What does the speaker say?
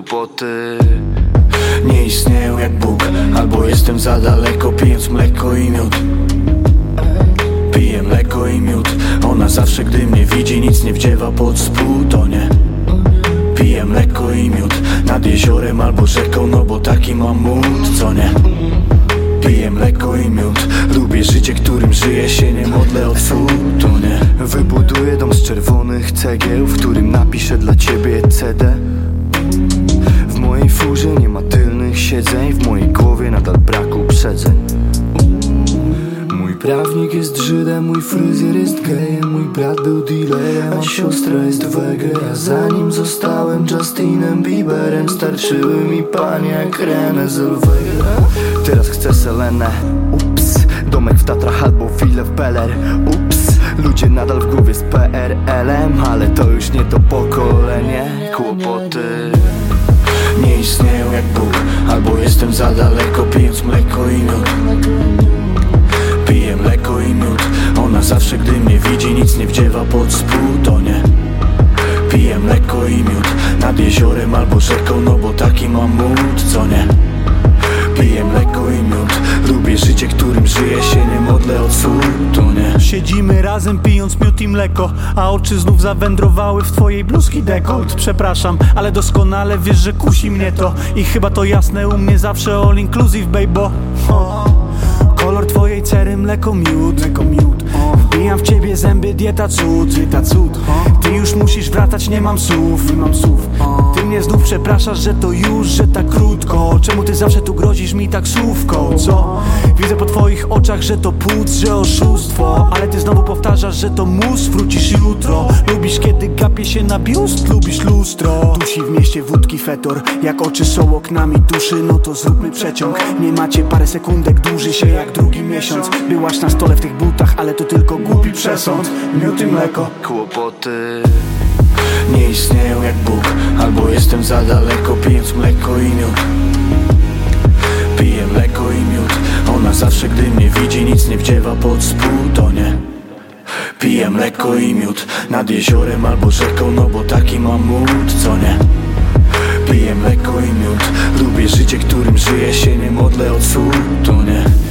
Kłopoty nie istnieją jak Bóg, albo jestem za daleko, pijąc mleko i miód. Piję mleko i miód. Ona zawsze, gdy mnie widzi, nic nie wdziewa pod spód, to nie. Piję mleko i miód nad jeziorem albo rzeką, no bo taki mam mód, co nie. Piję mleko i miód. Lubię życie, którym żyje się, nie modlę o cud, to nie. Wybuduję dom z czerwonych cegieł, w którym napiszę dla ciebie CD. W mojej furze nie ma tylnych siedzeń, w mojej głowie nadal brak uprzedzeń. Mój prawnik jest Żydem, mój fryzjer jest gejem, mój brat był dealerem, a siostra jest wege. Ja zanim zostałem Justinem Bieberem, starczyły mi panie jak René Zellweger. Teraz chcę Selenę, ups. Domek w Tatrach albo willę w Bel Air, ups. Ludzie nadal w głowie z PRL-em, ale to już nie to pokolenie. Kłopoty nie istnieją jak Bóg, albo jestem za daleko, pijąc mleko i miód. Piję mleko i miód. Ona zawsze, gdy mnie widzi, nic nie wdziewa pod spód, to nie. Piję mleko i miód nad jeziorem albo rzeką, no bo taki mam mód, co nie. Piję mleko i miód. Lubię życie, którym żyje się, nie modlę o cud, to nie. Siedzimy razem pijąc miód i mleko, a oczy znów zawędrowały w twojej bluzki dekolt. Przepraszam, ale doskonale wiesz, że kusi mnie to. I chyba to jasne, u mnie zawsze all inclusive, baby. Kolor twojej cery, mleko, miód. Wbijam w ciebie zęby, dieta cud. Ty już musisz wracać, nie mam słów. Ty mnie znów przepraszasz, że to już, że tak krótko. Czemu ty zawsze tu grozisz mi taksówką, co? Widzę po twoich oczach, że to płuc, że oszustwo. Ale ty znowu powtarzasz, że to mus, wrócisz jutro. Lubisz, kiedy gapię się na biust, lubisz lustro. Dusi w mieście wódki fetor, jak oczy są oknami duszy, no to zróbmy przeciąg. Nie macie parę sekundek, dłuży się jak drugi miesiąc. Byłaś na stole w tych butach, ale to tylko głupi przesąd. Miód i mleko. Kłopoty nie istnieją jak Bóg, albo jestem za daleko, pijąc mleko i miód. Piję mleko i miód. Ona zawsze, gdy mnie widzi, nic nie wdziewa pod spód, to nie. Piję mleko i miód nad jeziorem albo rzeką, no bo taki mam mód, co nie. Piję mleko i miód. Lubię życie, którym żyje się, nie modlę o cud, to nie.